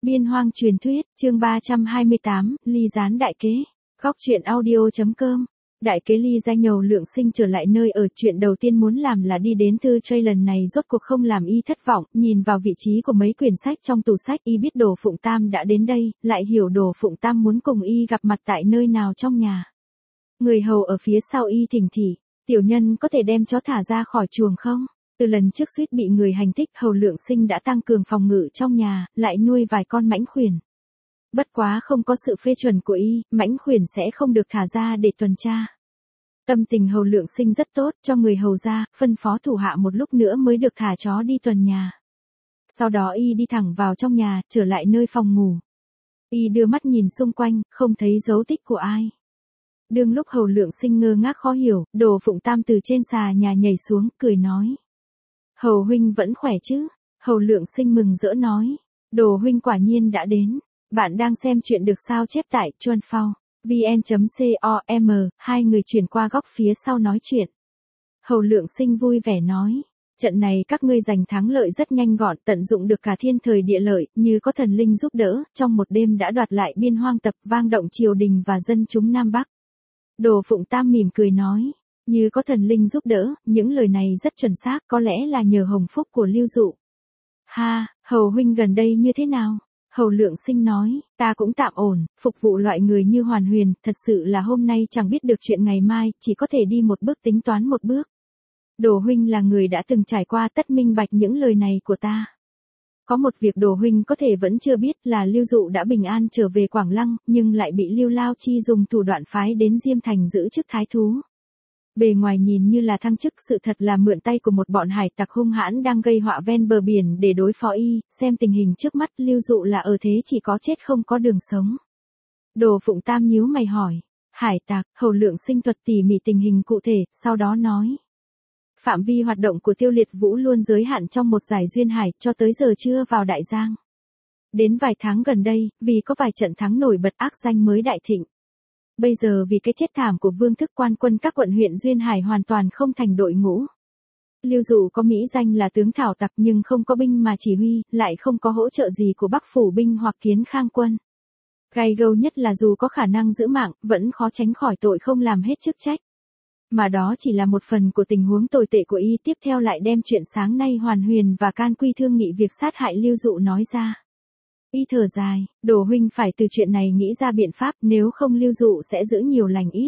Biên hoang truyền thuyết, chương 328, ly gián đại kế. Góc truyện audio.com. Đại kế ly danh Hầu Lượng Sinh trở lại nơi ở, chuyện đầu tiên muốn làm là đi đến thư tray, lần này rốt cuộc không làm y thất vọng, nhìn vào vị trí của mấy quyển sách trong tủ sách, y biết Đồ Phụng Tam đã đến đây, lại hiểu Đồ Phụng Tam muốn cùng y gặp mặt tại nơi nào trong nhà. Người hầu ở phía sau y thỉnh thị, tiểu nhân có thể đem chó thả ra khỏi chuồng không? Từ lần trước suýt bị người hành thích, Hầu Lượng Sinh đã tăng cường phòng ngự trong nhà, lại nuôi vài con mãnh khuyển. Bất quá không có sự phê chuẩn của y, mãnh khuyển sẽ không được thả ra để tuần tra. Tâm tình Hầu Lượng Sinh rất tốt, cho người hầu ra, phân phó thủ hạ một lúc nữa mới được thả chó đi tuần nhà. Sau đó y đi thẳng vào trong nhà, trở lại nơi phòng ngủ. Y đưa mắt nhìn xung quanh, không thấy dấu tích của ai. Đương lúc Hầu Lượng Sinh ngơ ngác khó hiểu, Đồ Phụng Tam từ trên xà nhà nhảy xuống, cười nói: Hầu huynh vẫn khỏe chứ? Hầu Lượng Sinh mừng rỡ nói: Đồ huynh quả nhiên đã đến. Bạn đang xem chuyện được sao chép tại Chuanphao vn.com, hai người chuyển qua góc phía sau nói chuyện. Hầu Lượng Sinh vui vẻ nói: Trận này các ngươi giành thắng lợi rất nhanh gọn, tận dụng được cả thiên thời địa lợi, như có thần linh giúp đỡ, trong một đêm đã đoạt lại biên hoang tập, vang động triều đình và dân chúng Nam Bắc. Đồ Phụng Tam mỉm cười nói: Như có thần linh giúp đỡ, những lời này rất chuẩn xác, có lẽ là nhờ hồng phúc của Lưu Dụ. Ha, Hầu huynh gần đây như thế nào? Hầu Lượng Sinh nói: Ta cũng tạm ổn, phục vụ loại người như Hoàn Huyền, thật sự là hôm nay chẳng biết được chuyện ngày mai, chỉ có thể đi một bước tính toán một bước. Đồ huynh là người đã từng trải qua, tất minh bạch những lời này của ta. Có một việc Đồ huynh có thể vẫn chưa biết là Lưu Dụ đã bình an trở về Quảng Lăng, nhưng lại bị Lưu Lao Chi dùng thủ đoạn phái đến Diêm Thành giữ chức thái thú. Bề ngoài nhìn như là thăng chức, sự thật là mượn tay của một bọn hải tặc hung hãn đang gây họa ven bờ biển để đối phó y, xem tình hình trước mắt Lưu Dụ là ở thế chỉ có chết không có đường sống. Đồ Phụng Tam nhíu mày hỏi: Hải tặc? Hầu Lượng Sinh thuật tỉ mỉ tình hình cụ thể, sau đó nói: Phạm vi hoạt động của Tiêu Liệt Vũ luôn giới hạn trong một dải duyên hải, cho tới giờ chưa vào Đại Giang. Đến vài tháng gần đây, vì có vài trận thắng nổi bật, ác danh mới đại thịnh. Bây giờ vì cái chết thảm của Vương Thức, quan quân các quận huyện duyên hải hoàn toàn không thành đội ngũ. Lưu Dụ có mỹ danh là tướng thảo tặc nhưng không có binh mà chỉ huy, lại không có hỗ trợ gì của Bắc phủ binh hoặc Kiến Khang quân. Gay gâu nhất là dù có khả năng giữ mạng, vẫn khó tránh khỏi tội không làm hết chức trách. Mà đó chỉ là một phần của tình huống tồi tệ của y. Tiếp theo lại đem chuyện sáng nay Hoàn Huyền và Can Quy thương nghị việc sát hại Lưu Dụ nói ra. Y thở dài: Đồ huynh phải từ chuyện này nghĩ ra biện pháp, nếu không Lưu Dụ sẽ giữ nhiều lành ít.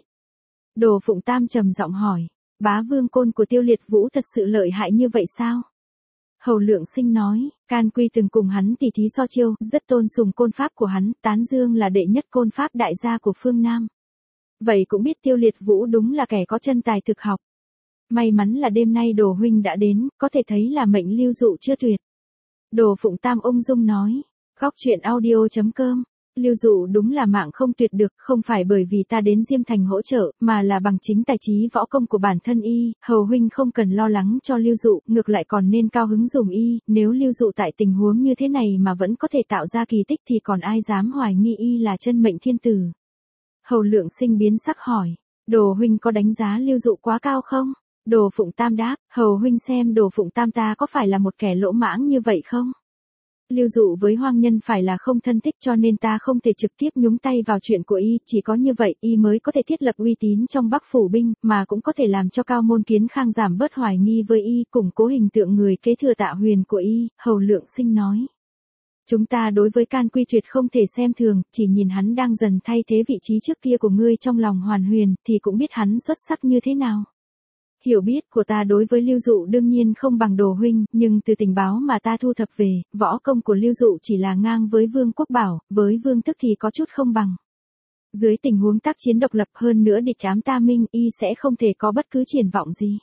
Đồ Phụng Tam trầm giọng hỏi: Bá vương côn của Tiêu Liệt Vũ thật sự lợi hại như vậy sao? Hầu Lượng Sinh nói: Can Quy từng cùng hắn tỉ thí so chiêu, rất tôn sùng côn pháp của hắn, tán dương là đệ nhất côn pháp đại gia của phương Nam. Vậy cũng biết Tiêu Liệt Vũ đúng là kẻ có chân tài thực học. May mắn là đêm nay Đồ huynh đã đến, có thể thấy là mệnh Lưu Dụ chưa tuyệt. Đồ Phụng Tam ung dung nói: Góc truyện audio.com. Lưu Dụ đúng là mạng không tuyệt được, không phải bởi vì ta đến Diêm Thành hỗ trợ, mà là bằng chính tài trí võ công của bản thân y. Hầu huynh không cần lo lắng cho Lưu Dụ, ngược lại còn nên cao hứng dùm y, nếu Lưu Dụ tại tình huống như thế này mà vẫn có thể tạo ra kỳ tích thì còn ai dám hoài nghi y là chân mệnh thiên tử. Hầu Lượng Sinh biến sắc hỏi: Đồ huynh có đánh giá Lưu Dụ quá cao không? Đồ Phụng Tam đáp: Hầu huynh xem Đồ Phụng Tam ta có phải là một kẻ lỗ mãng như vậy không? Lưu Dụ với hoang nhân phải là không thân thích, cho nên ta không thể trực tiếp nhúng tay vào chuyện của y, chỉ có như vậy y mới có thể thiết lập uy tín trong Bắc phủ binh, mà cũng có thể làm cho Cao Môn Kiến Khang giảm bớt hoài nghi với y, củng cố hình tượng người kế thừa Tạ Huyền của y. Hầu Lượng Sinh nói: Chúng ta đối với Can Quy tuyệt không thể xem thường, chỉ nhìn hắn đang dần thay thế vị trí trước kia của ngươi trong lòng Hoàn Huyền, thì cũng biết hắn xuất sắc như thế nào. Hiểu biết của ta đối với Lưu Dụ đương nhiên không bằng Đồ huynh, nhưng từ tình báo mà ta thu thập về, võ công của Lưu Dụ chỉ là ngang với Vương Quốc Bảo, với Vương Thức thì có chút không bằng. Dưới tình huống tác chiến độc lập, hơn nữa địch ám ta minh, y sẽ không thể có bất cứ triển vọng gì.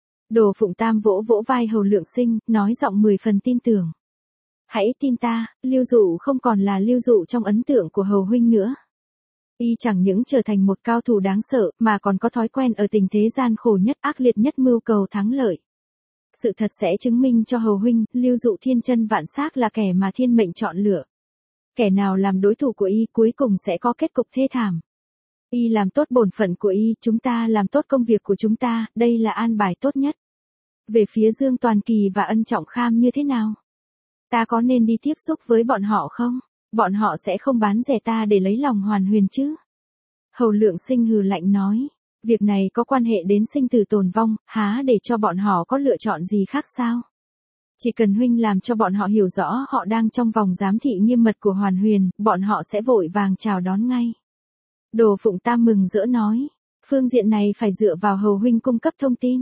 Đồ Phụng Tam vỗ vỗ vai Hầu Lượng Sinh, nói giọng 10 phần tin tưởng: Hãy tin ta, Lưu Dụ không còn là Lưu Dụ trong ấn tượng của Hầu huynh nữa. Y chẳng những trở thành một cao thủ đáng sợ, mà còn có thói quen ở tình thế gian khổ nhất, ác liệt nhất mưu cầu thắng lợi. Sự thật sẽ chứng minh cho Hầu huynh, Lưu Dụ thiên chân vạn xác là kẻ mà thiên mệnh chọn lựa. Kẻ nào làm đối thủ của y cuối cùng sẽ có kết cục thê thảm. Y làm tốt bổn phận của y, chúng ta làm tốt công việc của chúng ta, đây là an bài tốt nhất. Về phía Dương Toàn Kỳ và Ân Trọng Kham như thế nào? Ta có nên đi tiếp xúc với bọn họ không? bọn họ sẽ không bán rẻ ta để lấy lòng Hoàn Huyền chứ. Hầu Lượng Sinh hừ lạnh nói, việc này có quan hệ đến sinh tử tồn vong, há để cho bọn họ có lựa chọn gì khác sao? Chỉ cần huynh làm cho bọn họ hiểu rõ họ đang trong vòng giám thị nghiêm mật của Hoàn Huyền, bọn họ sẽ vội vàng chào đón ngay. Đồ Phụng Tam mừng rỡ nói, phương diện này phải dựa vào Hầu huynh cung cấp thông tin.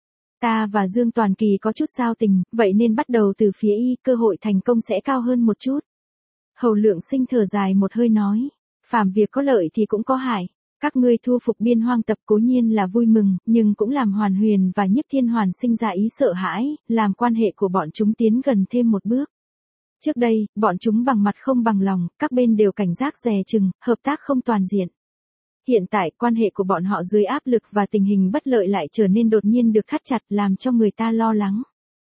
Ta và Dương Toàn Kỳ có chút giao tình, vậy nên bắt đầu từ phía y, cơ hội thành công sẽ cao hơn một chút. Hầu Lượng Sinh thở dài một hơi nói, phàm việc có lợi thì cũng có hại. Các ngươi thu phục Biên Hoang tập cố nhiên là vui mừng, nhưng cũng làm Hoàn Huyền và Nhiếp Thiên Hoàn sinh ra ý sợ hãi, làm quan hệ của bọn chúng tiến gần thêm một bước. Trước đây, bọn chúng bằng mặt không bằng lòng, các bên đều cảnh giác dè chừng, hợp tác không toàn diện. Hiện tại, quan hệ của bọn họ dưới áp lực và tình hình bất lợi lại trở nên đột nhiên được thắt chặt, làm cho người ta lo lắng.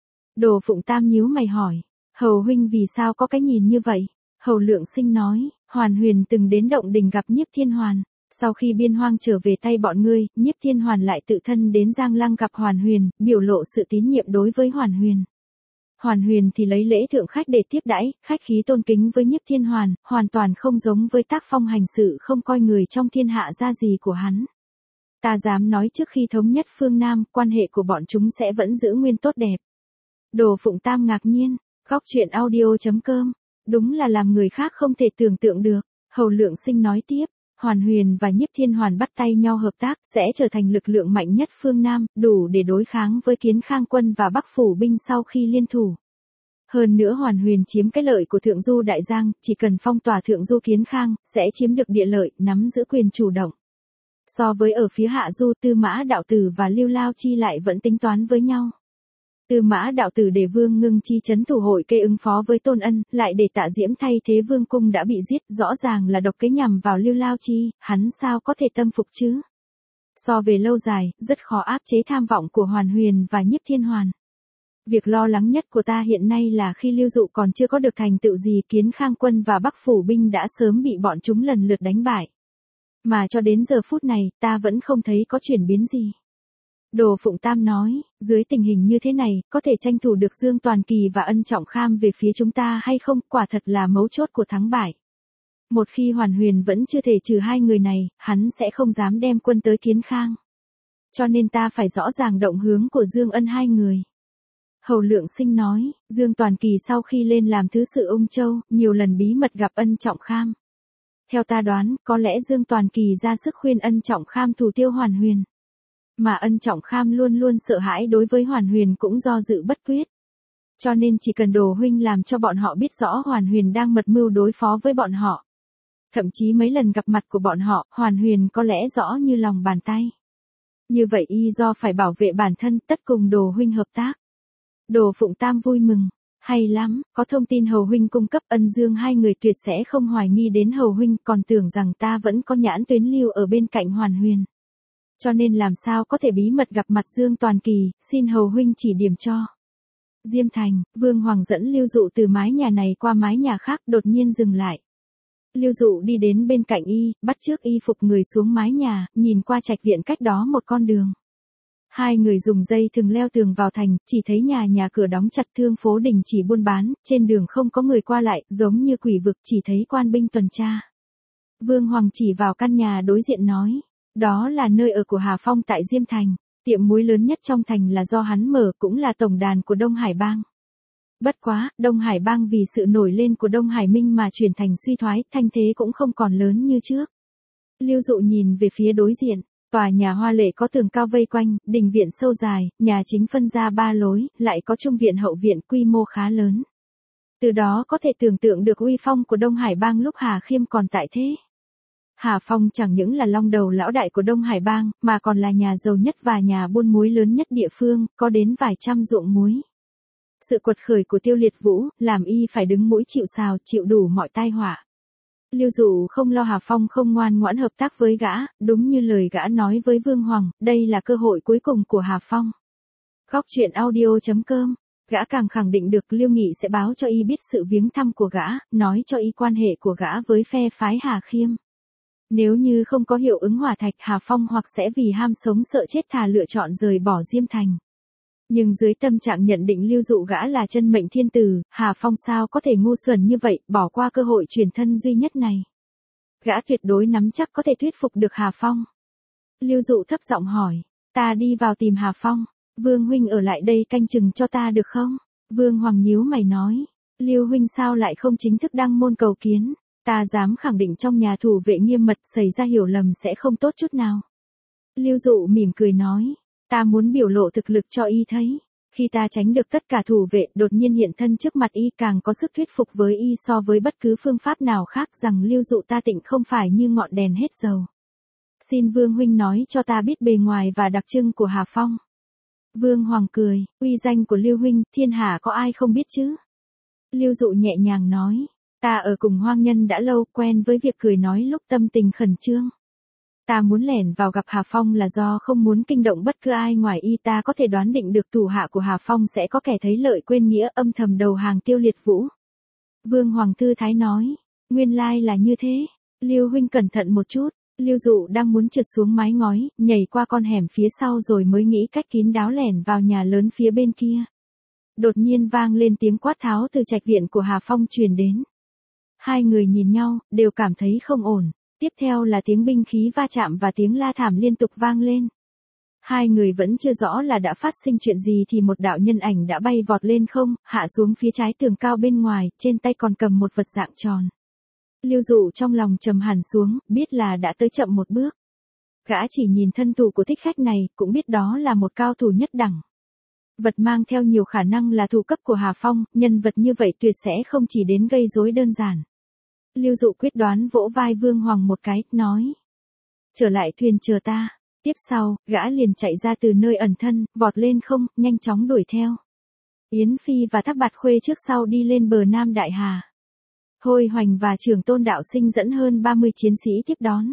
Đồ Phụng Tam nhíu mày hỏi, Hầu huynh vì sao có cái nhìn như vậy? Hầu Lượng Sinh nói, Hoàn Huyền từng đến Động Đình gặp Nhiếp Thiên Hoàn. Sau khi Biên Hoang trở về tay bọn ngươi, Nhiếp Thiên Hoàn lại tự thân đến Giang Lăng gặp Hoàn Huyền, biểu lộ sự tín nhiệm đối với Hoàn Huyền. Hoàn Huyền thì lấy lễ thượng khách để tiếp đãi, khách khí tôn kính với Nhiếp Thiên Hoàn, hoàn toàn không giống với tác phong hành sự không coi người trong thiên hạ ra gì của hắn. Ta dám nói trước khi thống nhất phương Nam, quan hệ của bọn chúng sẽ vẫn giữ nguyên tốt đẹp. Đồ Phụng Tam ngạc nhiên, góc truyện audio.com, đúng là làm người khác không thể tưởng tượng được. Hầu Lượng Sinh nói tiếp, Hoàn Huyền và Nhiếp Thiên Hoàn bắt tay nhau hợp tác, sẽ trở thành lực lượng mạnh nhất phương Nam, đủ để đối kháng với Kiến Khang quân và Bắc Phủ binh sau khi liên thủ. Hơn nữa Hoàn Huyền chiếm cái lợi của Thượng Du Đại Giang, chỉ cần phong tỏa Thượng Du Kiến Khang, sẽ chiếm được địa lợi, nắm giữ quyền chủ động. So với ở phía Hạ Du, Tư Mã Đạo Tử và Lưu Lao Chi lại vẫn tính toán với nhau. Tư Mã Đạo Tử để Vương Ngưng Chi trấn thủ Hội Kê ứng phó với Tôn Ân, lại để Tạ Diễm thay thế Vương Cung đã bị giết, rõ ràng là độc kế nhằm vào Lưu Lao Chi, hắn sao có thể tâm phục chứ? So về lâu dài, rất khó áp chế tham vọng của Hoàn Huyền và Nhiếp Thiên Hoàn. Việc lo lắng nhất của ta hiện nay là khi Lưu Dụ còn chưa có được thành tựu gì, Kiến Khang quân và Bắc Phủ binh đã sớm bị bọn chúng lần lượt đánh bại. Mà cho đến giờ phút này, ta vẫn không thấy có chuyển biến gì. Đồ Phụng Tam nói, dưới tình hình như thế này, có thể tranh thủ được Dương Toàn Kỳ và Ân Trọng Kham về phía chúng ta hay không, quả thật là mấu chốt của thắng bại. Một khi Hoàn Huyền vẫn chưa thể trừ hai người này, hắn sẽ không dám đem quân tới Kiến Khang. Cho nên ta phải rõ ràng động hướng của Dương Ân hai người. Hầu Lượng Sinh nói, Dương Toàn Kỳ sau khi lên làm thứ sự Ung Châu, nhiều lần bí mật gặp Ân Trọng Kham. Theo ta đoán, có lẽ Dương Toàn Kỳ ra sức khuyên Ân Trọng Kham thủ tiêu Hoàn Huyền. Mà Ân Trọng Kham luôn luôn sợ hãi đối với Hoàn Huyền cũng do dự bất quyết. Cho nên chỉ cần Đồ huynh làm cho bọn họ biết rõ Hoàn Huyền đang mật mưu đối phó với bọn họ. Thậm chí mấy lần gặp mặt của bọn họ, Hoàn Huyền có lẽ rõ như lòng bàn tay. Như vậy y do phải bảo vệ bản thân, tất cùng Đồ huynh hợp tác. Đồ Phụng Tam vui mừng, hay lắm, có thông tin Hầu huynh cung cấp, Ân Dương hai người tuyệt sẽ không hoài nghi đến Hầu huynh, còn tưởng rằng ta vẫn có nhãn tuyến lưu ở bên cạnh Hoàn Huyền. Cho nên làm sao có thể bí mật gặp mặt Dương Toàn Kỳ, xin Hầu huynh chỉ điểm cho. Diêm Thành, Vương Hoàng dẫn Lưu Dụ từ mái nhà này qua mái nhà khác, đột nhiên dừng lại. Lưu Dụ đi đến bên cạnh y, bắt chước y phục người xuống mái nhà, nhìn qua trạch viện cách đó một con đường. Hai người dùng dây thừng leo tường vào thành, chỉ thấy nhà cửa đóng chặt, thương phố đình chỉ buôn bán, trên đường không có người qua lại, giống như quỷ vực, chỉ thấy quan binh tuần tra. Vương Hoàng chỉ vào căn nhà đối diện nói, đó là nơi ở của Hà Phong tại Diêm Thành, tiệm muối lớn nhất trong thành là do hắn mở, cũng là tổng đàn của Đông Hải Bang. Bất quá, Đông Hải Bang vì sự nổi lên của Đông Hải Minh mà chuyển thành suy thoái, thanh thế cũng không còn lớn như trước. Lưu Dụ nhìn về phía đối diện. Tòa nhà hoa lệ có tường cao vây quanh, đình viện sâu dài, nhà chính phân ra ba lối, lại có trung viện hậu viện, quy mô khá lớn. Từ đó có thể tưởng tượng được uy phong của Đông Hải Bang lúc Hà Khiêm còn tại thế. Hà Phong chẳng những là long đầu lão đại của Đông Hải Bang, mà còn là nhà giàu nhất và nhà buôn muối lớn nhất địa phương, có đến vài trăm ruộng muối. Sự quật khởi của Tiêu Liệt Vũ, làm y phải đứng mũi chịu sào, chịu đủ mọi tai họa. Lưu Dụ không lo Hà Phong không ngoan ngoãn hợp tác với gã, đúng như lời gã nói với Vương Hoàng, đây là cơ hội cuối cùng của Hà Phong. Góc truyện audio.com, gã càng khẳng định được Lưu Nghị sẽ báo cho y biết sự viếng thăm của gã, nói cho y quan hệ của gã với phe phái Hà Khiêm. Nếu như không có hiệu ứng hỏa thạch, Hà Phong hoặc sẽ vì ham sống sợ chết thà lựa chọn rời bỏ Diêm Thành. Nhưng dưới tâm trạng nhận định Lưu Dụ gã là chân mệnh thiên tử, Hà Phong sao có thể ngu xuẩn như vậy, bỏ qua cơ hội truyền thân duy nhất này. Gã tuyệt đối nắm chắc có thể thuyết phục được Hà Phong. Lưu Dụ thấp giọng hỏi, ta đi vào tìm Hà Phong, Vương huynh ở lại đây canh chừng cho ta được không? Vương Hoàng nhíu mày nói, Lưu huynh sao lại không chính thức đăng môn cầu kiến, ta dám khẳng định trong nhà thủ vệ nghiêm mật xảy ra hiểu lầm sẽ không tốt chút nào. Lưu Dụ mỉm cười nói, ta muốn biểu lộ thực lực cho y thấy. Khi ta tránh được tất cả thủ vệ đột nhiên hiện thân trước mặt y càng có sức thuyết phục với y so với bất cứ phương pháp nào khác rằng Lưu Dụ ta tịnh không phải như ngọn đèn hết dầu. Xin Vương huynh nói cho ta biết bề ngoài và đặc trưng của Hà Phong. Vương Hoàng cười, uy danh của Lưu huynh, thiên hạ có ai không biết chứ? Lưu Dụ nhẹ nhàng nói, ta ở cùng hoang nhân đã lâu, quen với việc cười nói lúc tâm tình khẩn trương. Ta muốn lẻn vào gặp Hà Phong là do không muốn kinh động bất cứ ai ngoài y, ta có thể đoán định được thủ hạ của Hà Phong sẽ có kẻ thấy lợi quên nghĩa âm thầm đầu hàng Tiêu Liệt Vũ. Vương Hoàng thư thái nói, nguyên lai là như thế, Lưu huynh cẩn thận một chút. Lưu Dụ đang muốn trượt xuống mái ngói, nhảy qua con hẻm phía sau rồi mới nghĩ cách kín đáo lẻn vào nhà lớn phía bên kia. Đột nhiên vang lên tiếng quát tháo từ trạch viện của Hà Phong truyền đến. Hai người nhìn nhau, đều cảm thấy không ổn. Tiếp theo là tiếng binh khí va chạm và tiếng la thảm liên tục vang lên. Hai người vẫn chưa rõ là đã phát sinh chuyện gì thì một đạo nhân ảnh đã bay vọt lên không, hạ xuống phía trái tường cao bên ngoài, trên tay còn cầm một vật dạng tròn. Lưu Dụ trong lòng trầm hẳn xuống, biết là đã tới chậm một bước. Gã chỉ nhìn thân thủ của thích khách này, cũng biết đó là một cao thủ nhất đẳng. Vật mang theo nhiều khả năng là thủ cấp của Hà Phong, nhân vật như vậy tuyệt sẽ không chỉ đến gây rối đơn giản. Lưu Dụ quyết đoán vỗ vai Vương Hoàng một cái, nói. Trở lại thuyền chờ ta. Tiếp sau, gã liền chạy ra từ nơi ẩn thân, vọt lên không, nhanh chóng đuổi theo. Yến Phi và Thác Bạt Khuê trước sau đi lên bờ Nam Đại Hà. Thôi Hoành và Trường Tôn Đạo Sinh dẫn hơn 30 chiến sĩ tiếp đón.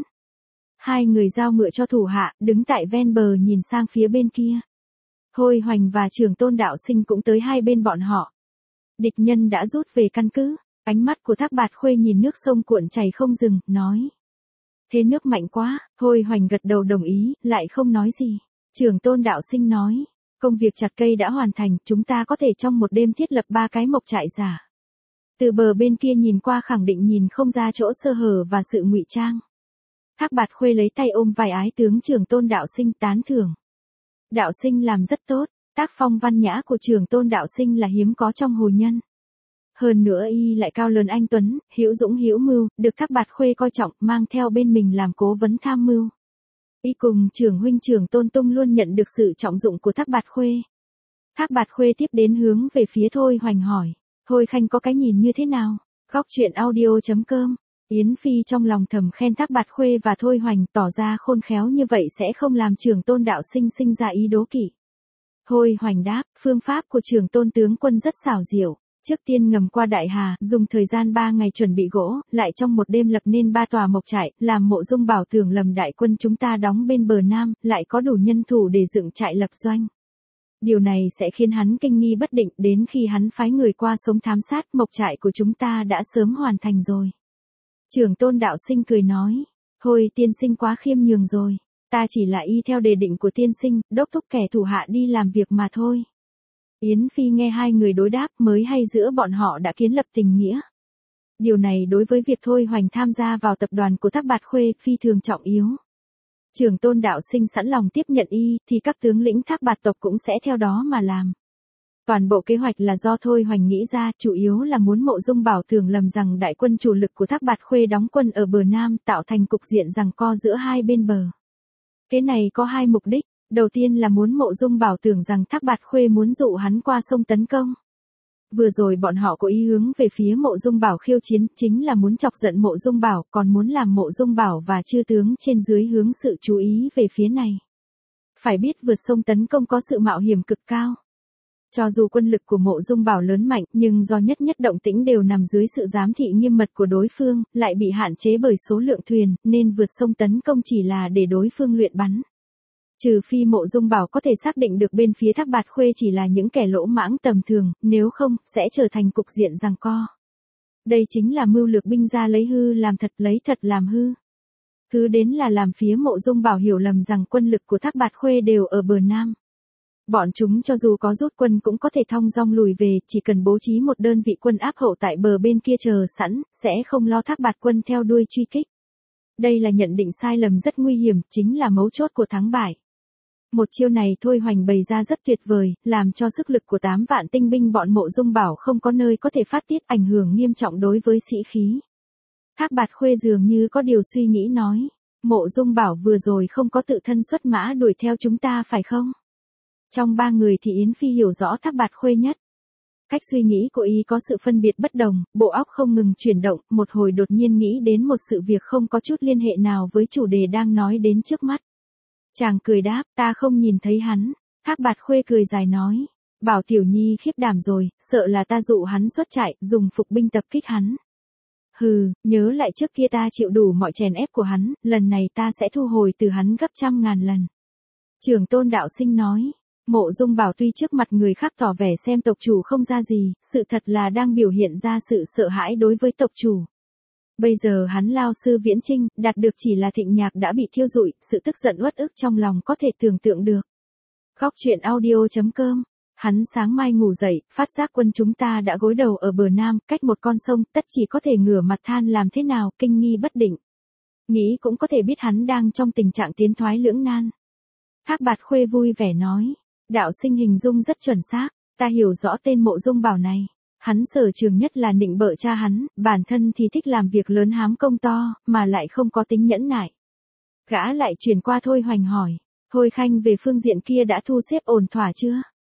Hai người giao ngựa cho thủ hạ, đứng tại ven bờ nhìn sang phía bên kia. Thôi Hoành và Trường Tôn Đạo Sinh cũng tới hai bên bọn họ. Địch nhân đã rút về căn cứ. Ánh mắt của Thác Bạt Khuê nhìn nước sông cuộn chảy không dừng, nói. Thế nước mạnh quá, Thôi Hoành gật đầu đồng ý, lại không nói gì. Trường Tôn Đạo Sinh nói, công việc chặt cây đã hoàn thành, chúng ta có thể trong một đêm thiết lập 3 cái mộc trại giả. Từ bờ bên kia nhìn qua khẳng định nhìn không ra chỗ sơ hở và sự ngụy trang. Thác Bạt Khuê lấy tay ôm vai ái tướng Trường Tôn Đạo Sinh tán thưởng. Đạo Sinh làm rất tốt, tác phong văn nhã của Trường Tôn Đạo Sinh là hiếm có trong hồ nhân. Hơn nữa y lại cao lớn anh tuấn, hữu dũng hữu mưu, được Thác Bạt Khuê coi trọng, mang theo bên mình làm cố vấn tham mưu. Y cùng trưởng huynh Trường Tôn Tung luôn nhận được sự trọng dụng của Thác Bạt Khuê. Thác Bạt Khuê tiếp đến hướng về phía Thôi Hoành hỏi, Thôi Khanh có cái nhìn như thế nào? Góc truyện audio.com. Yến Phi trong lòng thầm khen Thác Bạt Khuê và Thôi Hoành, tỏ ra khôn khéo như vậy sẽ không làm Trường Tôn Đạo Sinh sinh ra ý đố kỵ. Thôi Hoành đáp, phương pháp của Trường Tôn tướng quân rất xảo diệu. Trước tiên ngầm qua Đại Hà, dùng thời gian 3 ngày chuẩn bị gỗ, lại trong một đêm lập nên 3 tòa mộc trại, làm mộ dung bảo tưởng lầm đại quân chúng ta đóng bên bờ Nam, lại có đủ nhân thủ để dựng trại lập doanh. Điều này sẽ khiến hắn kinh nghi bất định, đến khi hắn phái người qua sống thám sát, mộc trại của chúng ta đã sớm hoàn thành rồi. Trường Tôn Đạo Sinh cười nói, thôi tiên sinh quá khiêm nhường rồi, ta chỉ là y theo đề định của tiên sinh, đốc thúc kẻ thủ hạ đi làm việc mà thôi. Yến Phi nghe hai người đối đáp mới hay giữa bọn họ đã kiến lập tình nghĩa. Điều này đối với việc Thôi Hoành tham gia vào tập đoàn của Thác Bạt Khuê phi thường trọng yếu. Trường Tôn Đạo Sinh sẵn lòng tiếp nhận y, thì các tướng lĩnh Thác Bạt tộc cũng sẽ theo đó mà làm. Toàn bộ kế hoạch là do Thôi Hoành nghĩ ra, chủ yếu là muốn mộ dung bảo tưởng lầm rằng đại quân chủ lực của Thác Bạt Khuê đóng quân ở bờ Nam, tạo thành cục diện giằng co giữa hai bên bờ. Cái này có hai mục đích. Đầu tiên là muốn mộ dung bảo tưởng rằng Thác Bạt Khuê muốn dụ hắn qua sông tấn công. Vừa rồi bọn họ có ý hướng về phía mộ dung bảo khiêu chiến, chính là muốn chọc giận mộ dung bảo, còn muốn làm mộ dung bảo và chư tướng trên dưới hướng sự chú ý về phía này. Phải biết vượt sông tấn công có sự mạo hiểm cực cao. Cho dù quân lực của mộ dung bảo lớn mạnh, nhưng do nhất động tĩnh đều nằm dưới sự giám thị nghiêm mật của đối phương, lại bị hạn chế bởi số lượng thuyền, nên vượt sông tấn công chỉ là để đối phương luyện bắn. Trừ phi mộ dung bảo có thể xác định được bên phía Thác Bạt Khuê chỉ là những kẻ lỗ mãng tầm thường, nếu không, sẽ trở thành cục diện giằng co. Đây chính là mưu lược binh ra lấy hư làm thật, lấy thật làm hư. Cứ đến là làm phía mộ dung bảo hiểu lầm rằng quân lực của Thác Bạt Khuê đều ở bờ Nam. Bọn chúng cho dù có rút quân cũng có thể thong dong lùi về, chỉ cần bố trí một đơn vị quân áp hậu tại bờ bên kia chờ sẵn, sẽ không lo Thác Bạt quân theo đuôi truy kích. Đây là nhận định sai lầm rất nguy hiểm, chính là mấu chốt của thắng bại. Một chiêu này Thôi Hoành bày ra rất tuyệt vời, làm cho sức lực của 8 vạn tinh binh bọn Mộ Dung Bảo không có nơi có thể phát tiết, ảnh hưởng nghiêm trọng đối với sĩ khí. Thác Bạt Khuê dường như có điều suy nghĩ nói, Mộ Dung Bảo vừa rồi không có tự thân xuất mã đuổi theo chúng ta phải không? Trong 3 người thì Yến Phi hiểu rõ Thác Bạt Khuê nhất. Cách suy nghĩ của y có sự phân biệt bất đồng, bộ óc không ngừng chuyển động, một hồi đột nhiên nghĩ đến một sự việc không có chút liên hệ nào với chủ đề đang nói đến trước mắt. Chàng cười đáp, ta không nhìn thấy hắn. Thác Bạt Khuê cười dài nói, Bảo Tiểu Nhi khiếp đảm rồi, sợ là ta dụ hắn xuất trại, dùng phục binh tập kích hắn. Hừ, nhớ lại trước kia ta chịu đủ mọi chèn ép của hắn, lần này ta sẽ thu hồi từ hắn gấp trăm ngàn lần. Trưởng Tôn Đạo Sinh nói, Mộ Dung Bảo tuy trước mặt người khác tỏ vẻ xem tộc chủ không ra gì, sự thật là đang biểu hiện ra sự sợ hãi đối với tộc chủ. Bây giờ hắn lao sư viễn chinh, đạt được chỉ là Thịnh Nhạc đã bị thiêu rụi, sự tức giận uất ức trong lòng có thể tưởng tượng được. Góc truyện audio.com. Hắn sáng mai ngủ dậy, phát giác quân chúng ta đã gối đầu ở bờ nam, cách một con sông, tất chỉ có thể ngửa mặt than làm thế nào, kinh nghi bất định. Nghĩ cũng có thể biết hắn đang trong tình trạng tiến thoái lưỡng nan. Thác Bạt Khuê vui vẻ nói, Đạo Sinh hình dung rất chuẩn xác, ta hiểu rõ tên Mộ Dung Bảo này. Hắn sở trường nhất là nịnh bợ cha hắn, bản thân thì thích làm việc lớn hám công to, mà lại không có tính nhẫn nại. Gã lại chuyển qua Thôi Hoành hỏi, Thôi Khanh về phương diện kia đã thu xếp ổn thỏa chưa?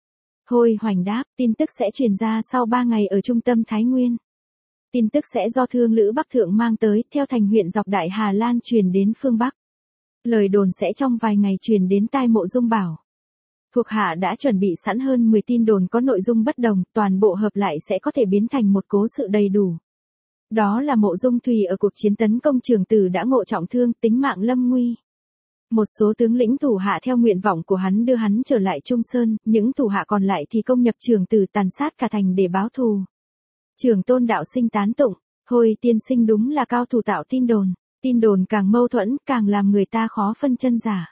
Thôi Hoành đáp, tin tức sẽ truyền ra sau 3 ngày ở trung tâm Thái Nguyên. Tin tức sẽ do Thương Lữ Bắc Thượng mang tới, theo thành huyện dọc Đại Hà Lan truyền đến phương Bắc. Lời đồn sẽ trong vài ngày truyền đến tai Mộ Dung Bảo. Thuộc hạ đã chuẩn bị sẵn hơn 10 tin đồn có nội dung bất đồng, toàn bộ hợp lại sẽ có thể biến thành một cố sự đầy đủ. Đó là Mộ Dung Thùy ở cuộc chiến tấn công Trường Tử đã ngộ trọng thương, tính mạng lâm nguy. Một số tướng lĩnh thủ hạ theo nguyện vọng của hắn đưa hắn trở lại Trung Sơn, những thủ hạ còn lại thì công nhập Trường Tử tàn sát cả thành để báo thù. Trưởng Tôn Đạo Sinh tán tụng, Thôi tiên sinh đúng là cao thủ tạo tin đồn càng mâu thuẫn, càng làm người ta khó phân chân giả.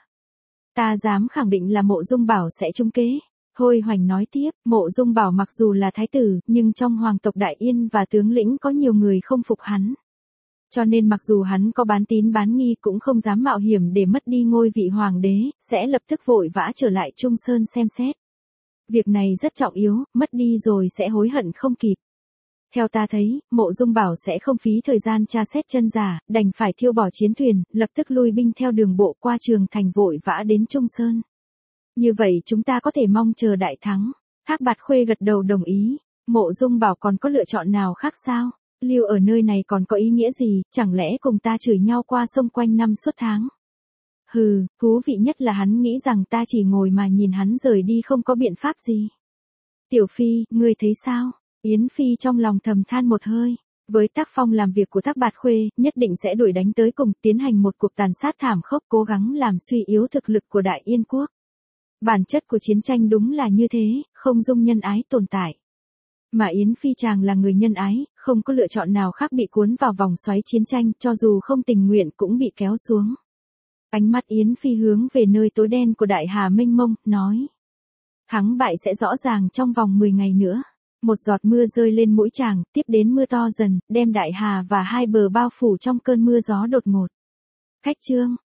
Ta dám khẳng định là Mộ Dung Bảo sẽ trúng kế. Thôi Hoành nói tiếp, Mộ Dung Bảo mặc dù là thái tử, nhưng trong hoàng tộc Đại Yên và tướng lĩnh có nhiều người không phục hắn. Cho nên mặc dù hắn có bán tín bán nghi cũng không dám mạo hiểm để mất đi ngôi vị hoàng đế, sẽ lập tức vội vã trở lại Trung Sơn xem xét. Việc này rất trọng yếu, mất đi rồi sẽ hối hận không kịp. Theo ta thấy, Mộ Dung Bảo sẽ không phí thời gian tra xét chân giả, đành phải thiêu bỏ chiến thuyền, lập tức lui binh theo đường bộ qua Trường Thành vội vã đến Trung Sơn. Như vậy chúng ta có thể mong chờ đại thắng. Thác Bạt Khuê gật đầu đồng ý. Mộ Dung Bảo còn có lựa chọn nào khác sao? Lưu ở nơi này còn có ý nghĩa gì, chẳng lẽ cùng ta chửi nhau qua sông quanh năm suốt tháng? Hừ, thú vị nhất là hắn nghĩ rằng ta chỉ ngồi mà nhìn hắn rời đi không có biện pháp gì. Tiểu Phi, ngươi thấy sao? Yến Phi trong lòng thầm than một hơi. Với tác phong làm việc của Thác Bạt Khuê, nhất định sẽ đuổi đánh tới cùng, tiến hành một cuộc tàn sát thảm khốc, cố gắng làm suy yếu thực lực của Đại Yên quốc. Bản chất của chiến tranh đúng là như thế, không dung nhân ái tồn tại. Mà Yến Phi chàng là người nhân ái, không có lựa chọn nào khác bị cuốn vào vòng xoáy chiến tranh, cho dù không tình nguyện cũng bị kéo xuống. Ánh mắt Yến Phi hướng về nơi tối đen của Đại Hà mênh mông, nói. Thắng bại sẽ rõ ràng trong vòng 10 ngày nữa. Một giọt mưa rơi lên mũi chàng, tiếp đến mưa to dần, đem Đại Hà và hai bờ bao phủ trong cơn mưa gió đột ngột. Khách chương.